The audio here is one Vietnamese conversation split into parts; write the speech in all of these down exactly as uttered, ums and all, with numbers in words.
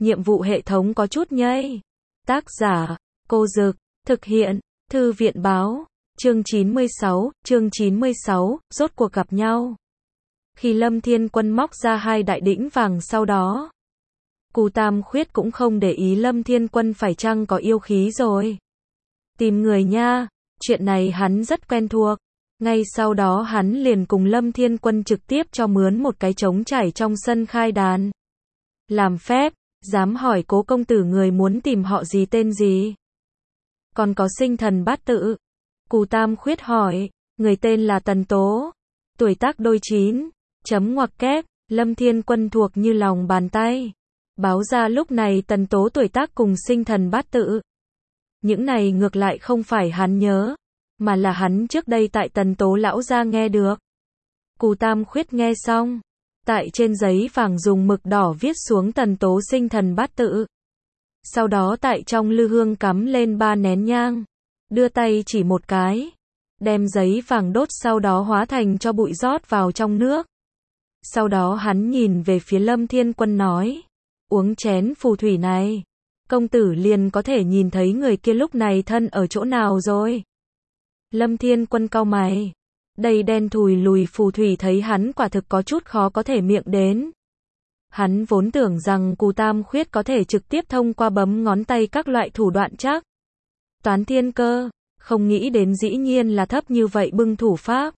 nhiệm vụ hệ thống có chút nhây. Tác giả, Cô Dực, thực hiện, Thư viện Báo, chương chín mươi sáu, chương chín mươi sáu, rốt cuộc gặp nhau. Khi Lâm Thiên Quân móc ra hai đại đĩnh vàng sau đó, Cù Tam Khuyết cũng không để ý Lâm Thiên Quân phải chăng có yêu khí rồi. Tìm người nha, chuyện này hắn rất quen thuộc. Ngay sau đó hắn liền cùng Lâm Thiên Quân trực tiếp cho mướn một cái trống trải trong sân khai đàn. Làm phép, dám hỏi Cố công tử người muốn tìm họ gì tên gì? Còn có sinh thần bát tự. Cù Tam Khuyết hỏi, người tên là Tần Tố. Tuổi tác đôi chín, chấm ngoặc kép, Lâm Thiên Quân thuộc như lòng bàn tay. Báo ra lúc này Tần Tố tuổi tác cùng sinh thần bát tự. Những này ngược lại không phải hắn nhớ, mà là hắn trước đây tại Tần Tố lão gia nghe được. Cù Tam Khuyết nghe xong, tại trên giấy vàng dùng mực đỏ viết xuống Tần Tố sinh thần bát tự. Sau đó tại trong lư hương cắm lên ba nén nhang, đưa tay chỉ một cái, đem giấy vàng đốt sau đó hóa thành cho bụi rót vào trong nước. Sau đó hắn nhìn về phía Lâm Thiên Quân nói, uống chén phù thủy này, công tử liền có thể nhìn thấy người kia lúc này thân ở chỗ nào rồi. Lâm Thiên Quân cau mày, đầy đen thùi lùi phù thủy thấy hắn quả thực có chút khó có thể miệng đến. Hắn vốn tưởng rằng Cù Tam Khuyết có thể trực tiếp thông qua bấm ngón tay các loại thủ đoạn chắc toán thiên cơ, không nghĩ đến dĩ nhiên là thấp như vậy bưng thủ pháp.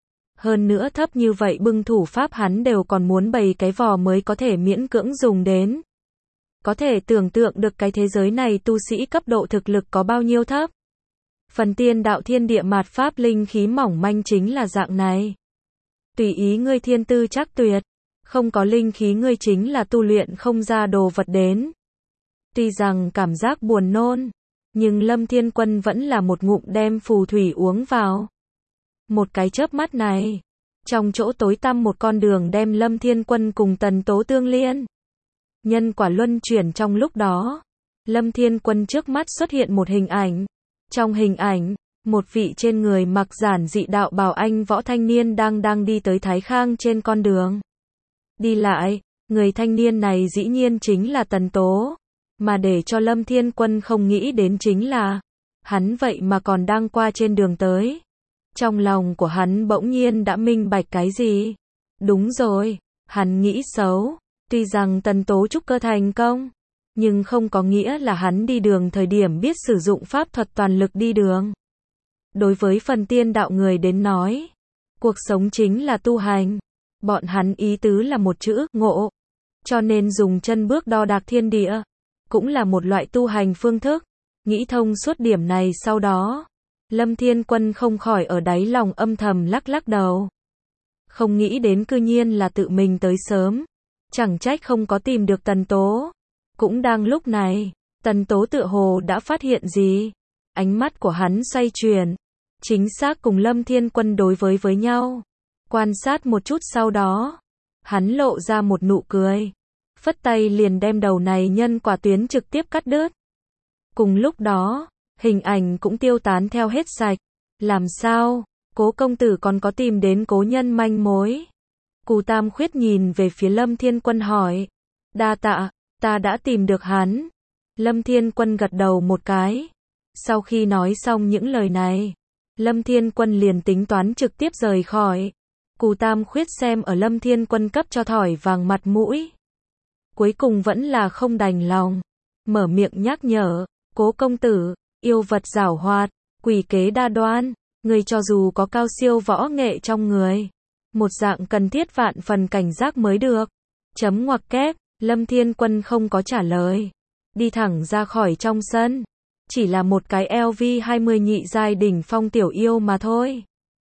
Hơn nữa thấp như vậy bưng thủ pháp hắn đều còn muốn bày cái vò mới có thể miễn cưỡng dùng đến. Có thể tưởng tượng được cái thế giới này tu sĩ cấp độ thực lực có bao nhiêu thấp. Phần tiên đạo thiên địa mạt pháp linh khí mỏng manh chính là dạng này. Tùy ý ngươi thiên tư chắc tuyệt, không có linh khí ngươi chính là tu luyện không ra đồ vật đến. Tuy rằng cảm giác buồn nôn, nhưng Lâm Thiên Quân vẫn là một ngụm đem phù thủy uống vào. Một cái chớp mắt này, trong chỗ tối tăm một con đường đem Lâm Thiên Quân cùng Tần Tố tương liên. Nhân quả luân chuyển trong lúc đó, Lâm Thiên Quân trước mắt xuất hiện một hình ảnh. Trong hình ảnh, một vị trên người mặc giản dị đạo bào anh võ thanh niên đang đang đi tới Thái Khang trên con đường. Đi lại, người thanh niên này dĩ nhiên chính là Tần Tố, mà để cho Lâm Thiên Quân không nghĩ đến chính là, hắn vậy mà còn đang qua trên đường tới. Trong lòng của hắn bỗng nhiên đã minh bạch cái gì? Đúng rồi, hắn nghĩ xấu, tuy rằng Tần Tố trúc cơ thành công, nhưng không có nghĩa là hắn đi đường thời điểm biết sử dụng pháp thuật toàn lực đi đường. Đối với phần tiên đạo người đến nói, cuộc sống chính là tu hành. Bọn hắn ý tứ là một chữ, ngộ. Cho nên dùng chân bước đo đạc thiên địa, cũng là một loại tu hành phương thức. Nghĩ thông suốt điểm này sau đó, Lâm Thiên Quân không khỏi ở đáy lòng âm thầm lắc lắc đầu. Không nghĩ đến cư nhiên là tự mình tới sớm. Chẳng trách không có tìm được Tần Tố. Cũng đang lúc này, Tần Tố tựa hồ đã phát hiện gì. Ánh mắt của hắn xoay chuyển, chính xác cùng Lâm Thiên Quân đối với với nhau. Quan sát một chút sau đó, hắn lộ ra một nụ cười, phất tay liền đem đầu này nhân quả tuyến trực tiếp cắt đứt. Cùng lúc đó, hình ảnh cũng tiêu tán theo hết sạch. Làm sao, Cố công tử còn có tìm đến cố nhân manh mối? Cù Tam Khuyết nhìn về phía Lâm Thiên Quân hỏi. Đa tạ, ta đã tìm được hắn. Lâm Thiên Quân gật đầu một cái. Sau khi nói xong những lời này, Lâm Thiên Quân liền tính toán trực tiếp rời khỏi. Cù Tam Khuyết xem ở Lâm Thiên Quân cấp cho thỏi vàng mặt mũi, cuối cùng vẫn là không đành lòng, mở miệng nhắc nhở, Cố công tử, yêu vật giảo hoạt, quỷ kế đa đoan, người cho dù có cao siêu võ nghệ trong người, một dạng cần thiết vạn phần cảnh giác mới được. Chấm ngoặc kép, Lâm Thiên Quân không có trả lời, đi thẳng ra khỏi trong sân, chỉ là một cái L V hai mươi nhị giai đỉnh phong tiểu yêu mà thôi.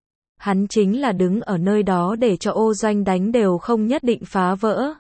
Hắn chính là đứng ở nơi đó để cho ô doanh đánh đều không nhất định phá vỡ.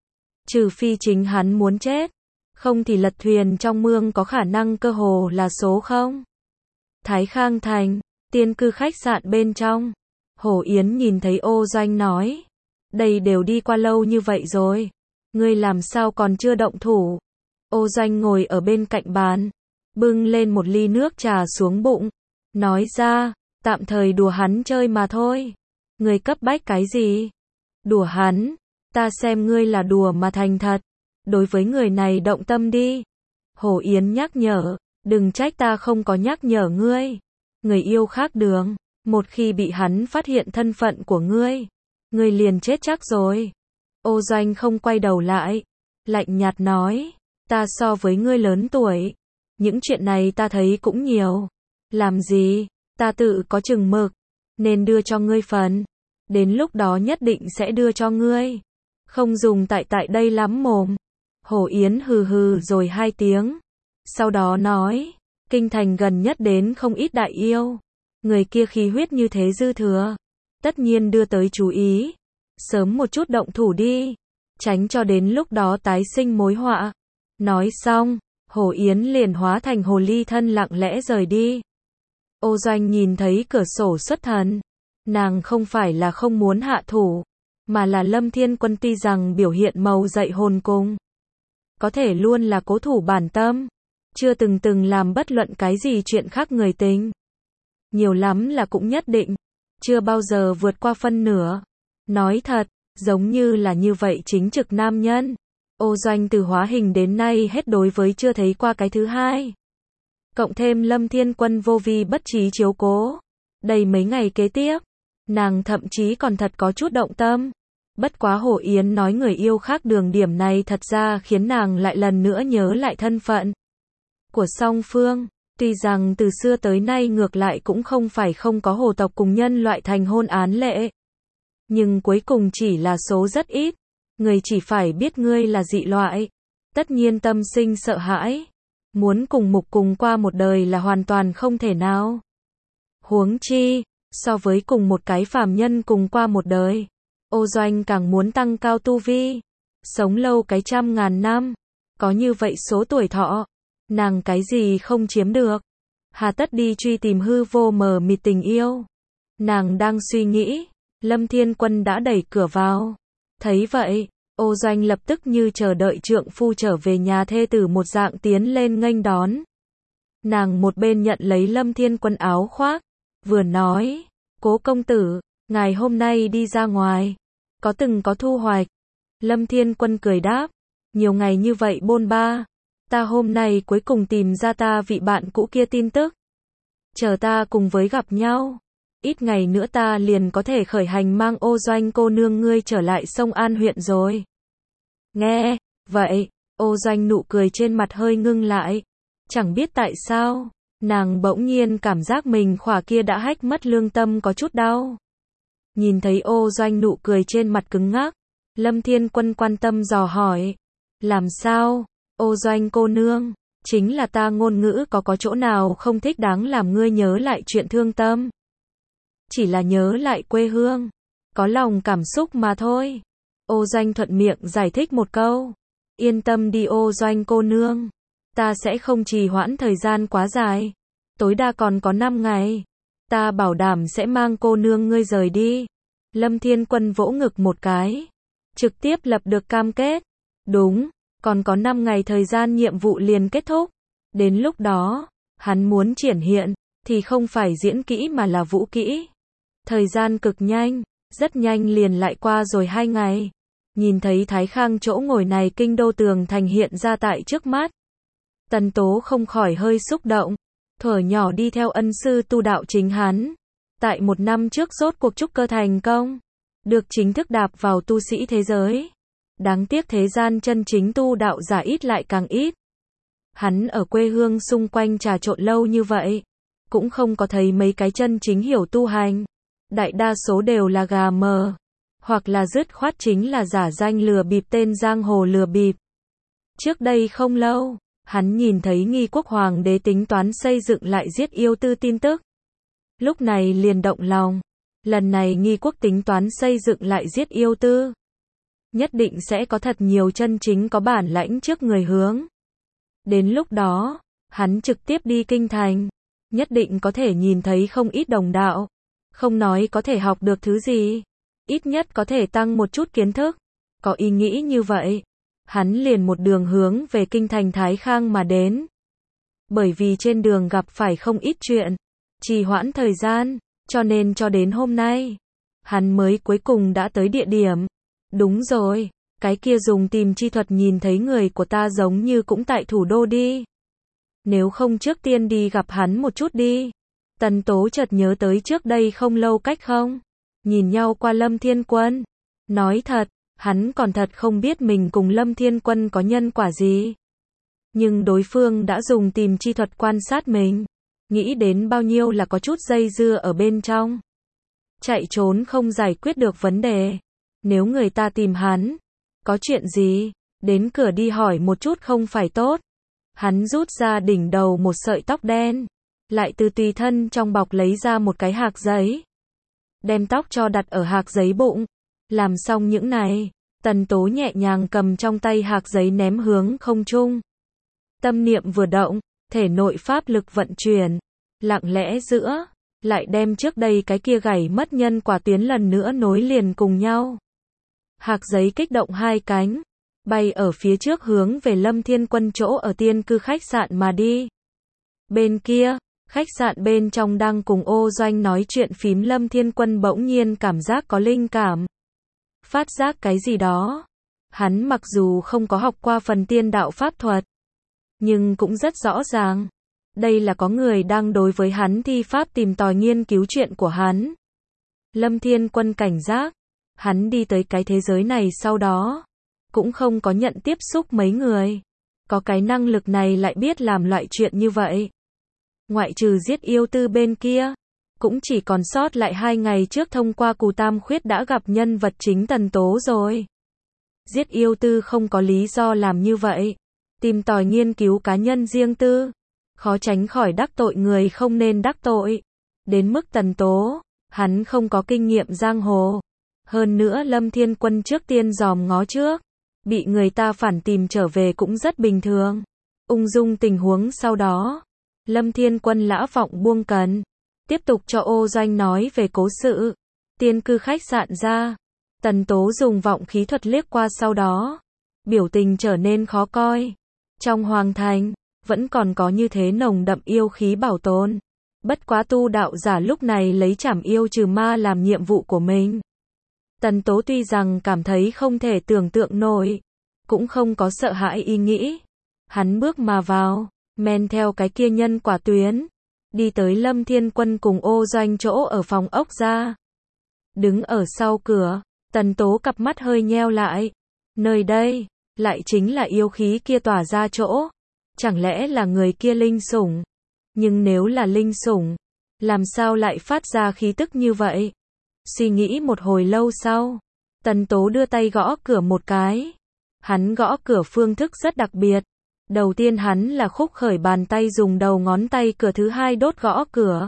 Trừ phi chính hắn muốn chết, không thì lật thuyền trong mương có khả năng cơ hồ là số không. Thái Khang Thành, tiên cư khách sạn bên trong, Hồ Yến nhìn thấy ô doanh nói, đây đều đi qua lâu như vậy rồi, ngươi làm sao còn chưa động thủ? Ô doanh ngồi ở bên cạnh bàn, bưng lên một ly nước trà xuống bụng, nói ra, tạm thời đùa hắn chơi mà thôi. Ngươi cấp bách cái gì? Đùa hắn, ta xem ngươi là đùa mà thành thật. đối với người này động tâm đi. Hồ Yến nhắc nhở, đừng trách ta không có nhắc nhở ngươi. Người yêu khác đường, một khi bị hắn phát hiện thân phận của ngươi, ngươi liền chết chắc rồi. Ô Doanh không quay đầu lại, lạnh nhạt nói, ta so với ngươi lớn tuổi, những chuyện này ta thấy cũng nhiều. Làm gì, ta tự có chừng mực, nên đưa cho ngươi phần. Đến lúc đó nhất định sẽ đưa cho ngươi. Không dùng tại tại đây lắm mồm. Hồ Yến hừ hừ rồi hai tiếng. Sau đó nói, kinh thành gần nhất đến không ít đại yêu. Người kia khí huyết như thế dư thừa. Tất nhiên đưa tới chú ý. Sớm một chút động thủ đi. Tránh cho đến lúc đó tái sinh mối họa. Nói xong, Hồ Yến liền hóa thành hồ ly thân lặng lẽ rời đi. Ô Doanh nhìn thấy cửa sổ xuất thần. Nàng không phải là không muốn hạ thủ, mà là Lâm Thiên Quân tuy rằng biểu hiện màu dậy hồn cung, có thể luôn là cố thủ bản tâm, chưa từng từng làm bất luận cái gì chuyện khác người tình. Nhiều lắm là cũng nhất định, chưa bao giờ vượt qua phân nửa. Nói thật, giống như là như vậy chính trực nam nhân. Ô Doanh từ hóa hình đến nay hết đối với chưa thấy qua cái thứ hai. Cộng thêm Lâm Thiên Quân vô vi bất trí chiếu cố. Đây mấy ngày kế tiếp, nàng thậm chí còn thật có chút động tâm. Bất quá Hồ Yến nói người yêu khác đường điểm này thật ra khiến nàng lại lần nữa nhớ lại thân phận của song phương. Tuy rằng từ xưa tới nay ngược lại cũng không phải không có hồ tộc cùng nhân loại thành hôn án lệ. Nhưng cuối cùng chỉ là số rất ít. Người chỉ phải biết ngươi là dị loại. Tất nhiên tâm sinh sợ hãi. Muốn cùng mục cùng qua một đời là hoàn toàn không thể nào. Huống chi, so với cùng một cái phàm nhân cùng qua một đời, Ô Doanh càng muốn tăng cao tu vi, sống lâu cái trăm ngàn năm, có như vậy số tuổi thọ, nàng cái gì không chiếm được, hà tất đi truy tìm hư vô mờ mịt tình yêu. Nàng đang suy nghĩ, Lâm Thiên Quân đã đẩy cửa vào. Thấy vậy, Ô Doanh lập tức như chờ đợi trượng phu trở về nhà thê tử một dạng tiến lên nghênh đón. Nàng một bên nhận lấy Lâm Thiên Quân áo khoác, vừa nói, Cố công tử, ngài hôm nay đi ra ngoài, có từng có thu hoạch? Lâm Thiên Quân cười đáp, nhiều ngày như vậy bôn ba, ta hôm nay cuối cùng tìm ra ta vị bạn cũ kia tin tức. Chờ ta cùng với gặp nhau, ít ngày nữa ta liền có thể khởi hành mang Ô Doanh cô nương ngươi trở lại sông An huyện rồi. Nghe, vậy, Ô Doanh nụ cười trên mặt hơi ngưng lại. Chẳng biết tại sao, nàng bỗng nhiên cảm giác mình khỏa kia đã hách mất lương tâm có chút đau. Nhìn thấy Ô Doanh nụ cười trên mặt cứng ngắc, Lâm Thiên Quân quan tâm dò hỏi. Làm sao, Ô Doanh cô nương, chính là ta ngôn ngữ có có chỗ nào không thích đáng làm ngươi nhớ lại chuyện thương tâm. Chỉ là nhớ lại quê hương, có lòng cảm xúc mà thôi. Ô Doanh thuận miệng giải thích một câu. Yên tâm đi Ô Doanh cô nương, ta sẽ không trì hoãn thời gian quá dài, tối đa còn có năm ngày. Ta bảo đảm sẽ mang cô nương ngươi rời đi. Lâm Thiên Quân vỗ ngực một cái, trực tiếp lập được cam kết. Đúng, còn có năm ngày thời gian nhiệm vụ liền kết thúc. Đến lúc đó, hắn muốn triển hiện, thì không phải diễn kỹ mà là vũ kỹ. Thời gian cực nhanh, rất nhanh liền lại qua rồi hai ngày. Nhìn thấy Thái Khang chỗ ngồi này kinh đô tường thành hiện ra tại trước mắt. Tần Tố không khỏi hơi xúc động. Thuở nhỏ đi theo ân sư tu đạo chính hắn. Tại một năm trước rốt cuộc trúc cơ thành công. Được chính thức đạp vào tu sĩ thế giới. Đáng tiếc thế gian chân chính tu đạo giả ít lại càng ít. Hắn ở quê hương xung quanh trà trộn lâu như vậy. Cũng không có thấy mấy cái chân chính hiểu tu hành. Đại đa số đều là gà mờ. Hoặc là dứt khoát chính là giả danh lừa bịp tên giang hồ lừa bịp. Trước đây không lâu, hắn nhìn thấy Nghi Quốc Hoàng đế tính toán xây dựng lại giết yêu tư tin tức. Lúc này liền động lòng. Lần này Nghi Quốc tính toán xây dựng lại giết yêu tư. Nhất định sẽ có thật nhiều chân chính có bản lãnh trước người hướng. Đến lúc đó, hắn trực tiếp đi kinh thành. Nhất định có thể nhìn thấy không ít đồng đạo. Không nói có thể học được thứ gì. Ít nhất có thể tăng một chút kiến thức. Có ý nghĩ như vậy, hắn liền một đường hướng về kinh thành Thái Khang mà đến. Bởi vì trên đường gặp phải không ít chuyện, trì hoãn thời gian, cho nên cho đến hôm nay, hắn mới cuối cùng đã tới địa điểm. Đúng rồi, Cái kia dùng tìm chi thuật nhìn thấy người của ta giống như cũng tại thủ đô đi. Nếu không trước tiên đi gặp hắn một chút đi. Tần Tố chợt nhớ tới trước đây không lâu cách không. Nhìn nhau qua Lâm Thiên Quân. Nói thật, hắn còn thật không biết mình cùng Lâm Thiên Quân có nhân quả gì. Nhưng đối phương đã dùng tìm chi thuật quan sát mình. Nghĩ đến bao nhiêu là có chút dây dưa ở bên trong. Chạy trốn không giải quyết được vấn đề. Nếu người ta tìm hắn, có chuyện gì, đến cửa đi hỏi một chút không phải tốt. Hắn rút ra đỉnh đầu một sợi tóc đen, lại từ tùy thân trong bọc lấy ra một cái hạc giấy. Đem tóc cho đặt ở hạc giấy bụng. Làm xong những này, Tần Tố nhẹ nhàng cầm trong tay hạc giấy ném hướng không trung. Tâm niệm vừa động, thể nội pháp lực vận chuyển, lặng lẽ giữa, lại đem trước đây cái kia gãy mất nhân quả tuyến lần nữa nối liền cùng nhau. Hạc giấy kích động hai cánh, bay ở phía trước hướng về Lâm Thiên Quân chỗ ở tiên cư khách sạn mà đi. Bên kia, khách sạn bên trong đang cùng Ô Doanh nói chuyện phím Lâm Thiên Quân bỗng nhiên cảm giác có linh cảm. Phát giác cái gì đó. Hắn mặc dù không có học qua phần tiên đạo pháp thuật, nhưng cũng rất rõ ràng. Đây là có người đang đối với hắn thi pháp tìm tòi nghiên cứu chuyện của hắn. Lâm Thiên Quân cảnh giác. Hắn đi tới cái thế giới này sau đó, cũng không có nhận tiếp xúc mấy người. Có cái năng lực này lại biết làm loại chuyện như vậy. Ngoại trừ giết yêu tư bên kia, cũng chỉ còn sót lại hai ngày trước thông qua Cù Tam Khuyết đã gặp nhân vật chính Tần Tố rồi. Giết yêu tư không có lý do làm như vậy. Tìm tòi nghiên cứu cá nhân riêng tư. Khó tránh khỏi đắc tội người không nên đắc tội. Đến mức Tần Tố, hắn không có kinh nghiệm giang hồ. Hơn nữa Lâm Thiên Quân trước tiên dòm ngó trước. Bị người ta phản tìm trở về cũng rất bình thường. Ung dung tình huống sau đó. Lâm Thiên Quân lã vọng buông cần. Tiếp tục cho Ô Doanh nói về cố sự. Tiên cư khách sạn ra. Tần Tố dùng vọng khí thuật liếc qua sau đó. Biểu tình trở nên khó coi. Trong hoàng thành, vẫn còn có như thế nồng đậm yêu khí bảo tồn. Bất quá tu đạo giả lúc này lấy trảm yêu trừ ma làm nhiệm vụ của mình. Tần Tố tuy rằng cảm thấy không thể tưởng tượng nổi, cũng không có sợ hãi ý nghĩ. Hắn bước mà vào, men theo cái kia nhân quả tuyến, đi tới Lâm Thiên Quân cùng Ô Doanh chỗ ở phòng ốc ra. Đứng ở sau cửa, Tần Tố cặp mắt hơi nheo lại. Nơi đây, lại chính là yêu khí kia tỏa ra chỗ. Chẳng lẽ là người kia linh sủng? Nhưng nếu là linh sủng, làm sao lại phát ra khí tức như vậy? Suy nghĩ một hồi lâu sau, Tần Tố đưa tay gõ cửa một cái. Hắn gõ cửa phương thức rất đặc biệt. Đầu tiên hắn là khúc khởi bàn tay dùng đầu ngón tay cửa, thứ hai đốt gõ cửa.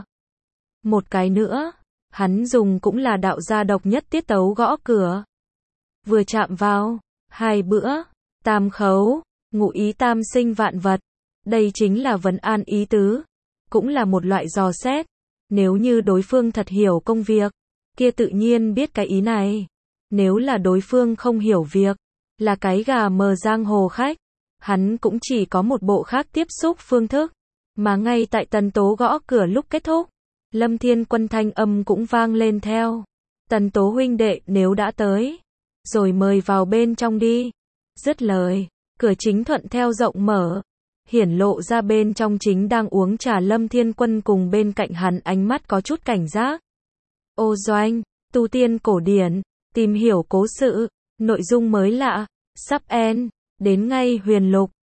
Một cái nữa, hắn dùng cũng là đạo gia độc nhất tiết tấu gõ cửa. Vừa chạm vào, hai bữa, tam khấu, ngụ ý tam sinh vạn vật. Đây chính là vấn an ý tứ, cũng là một loại dò xét. Nếu như đối phương thật hiểu công việc, kia tự nhiên biết cái ý này. Nếu là đối phương không hiểu việc, là cái gà mờ giang hồ khách, hắn cũng chỉ có một bộ khác tiếp xúc phương thức. Mà ngay tại Tần Tố gõ cửa lúc kết thúc, Lâm Thiên Quân thanh âm cũng vang lên theo. Tần Tố huynh đệ nếu đã tới, rồi mời vào bên trong đi. Dứt lời, cửa chính thuận theo rộng mở, hiển lộ ra bên trong chính đang uống trà Lâm Thiên Quân cùng bên cạnh hắn ánh mắt có chút cảnh giác. Ô Doanh, tu tiên cổ điển, tìm hiểu cố sự, nội dung mới lạ, sắp end, đến ngay huyền lục.